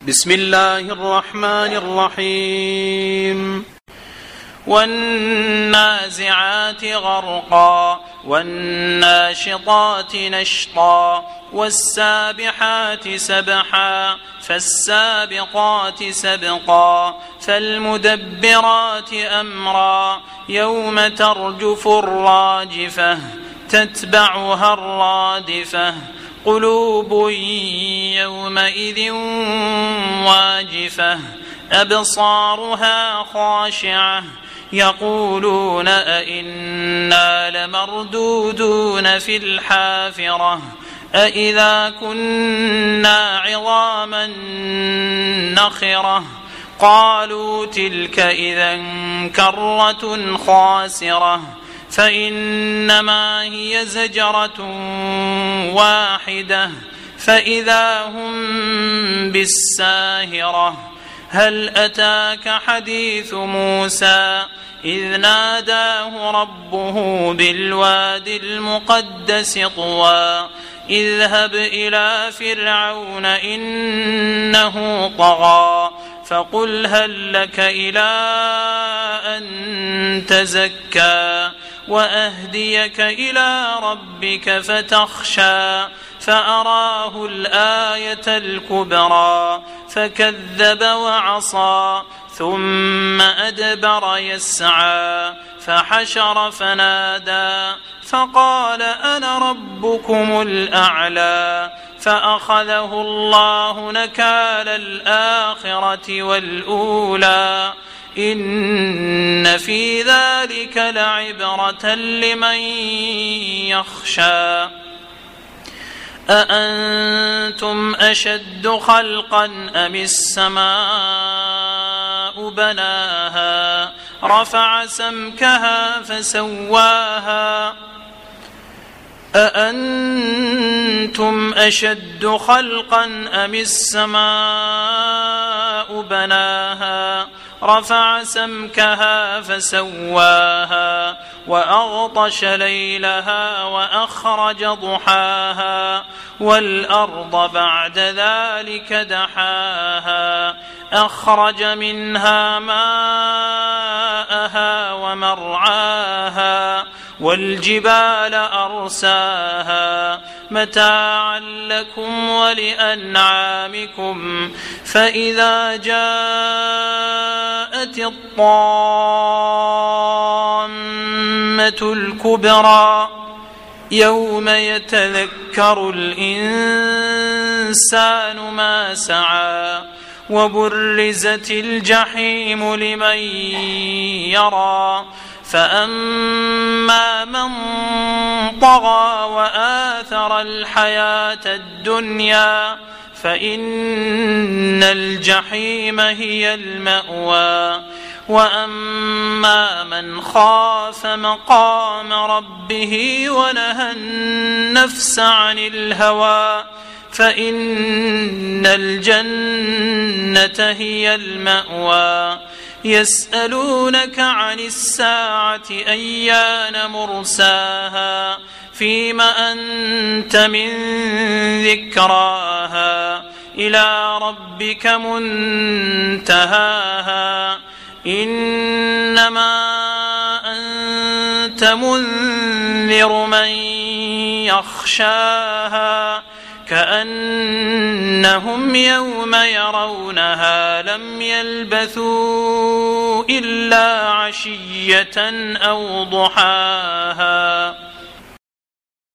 بسم الله الرحمن الرحيم والنازعات غرقا والناشطات نشطا والسابحات سبحا فالسابقات سبقا فالمدبرات أمرا يوم ترجف الراجفة تتبعها الرادفة قلوب يومئذ واجفة أبصارها خاشعة يقولون أئنا لمردودون في الحافرة أئذا كنا عظاما نخرة قالوا تلك إذا كرة خاسرة فإنما هي زجرة واحدة فإذا هم بالساهرة هل أتاك حديث موسى إذ ناداه ربه بالواد المقدس طوى اذهب إلى فرعون إنه طغى فقل هل لك إلى أن تزكى وأهديك إلى ربك فتخشى فأراه الآية الكبرى فكذب وعصى ثم أدبر يسعى فحشر فنادى فقال أنا ربكم الأعلى فأخذه الله نكال الآخرة والأولى إن في ذلك لعبرة لمن يخشى أأنتم أشد خلقا أم السماء بناها رفع سمكها فسواها أأنتم أشد خلقا أم السماء بناها رفع سمكها فسواها وأغطش ليلها وأخرج ضحاها والأرض بعد ذلك دحاها أخرج منها ماءها ومرعاها والجبال أرساها متاعا لكم ولأنعامكم فإذا جاءت الطامة الكبرى يوم يتذكر الإنسان ما سعى وبرزت الجحيم لمن يرى فأما من طغى وآثر الحياة الدنيا فإن الجحيم هي المأوى وأما من خاف مقام ربه ونهى النفس عن الهوى فإن الجنة هي المأوى يسألونك عن الساعة أيان مرساها فيم أنت من ذكراها إلى ربك منتهاها إنما أنت منذر من يخشاها كأنهم يوم يرونها لم يلبثوا إلا عشية أو ضحاها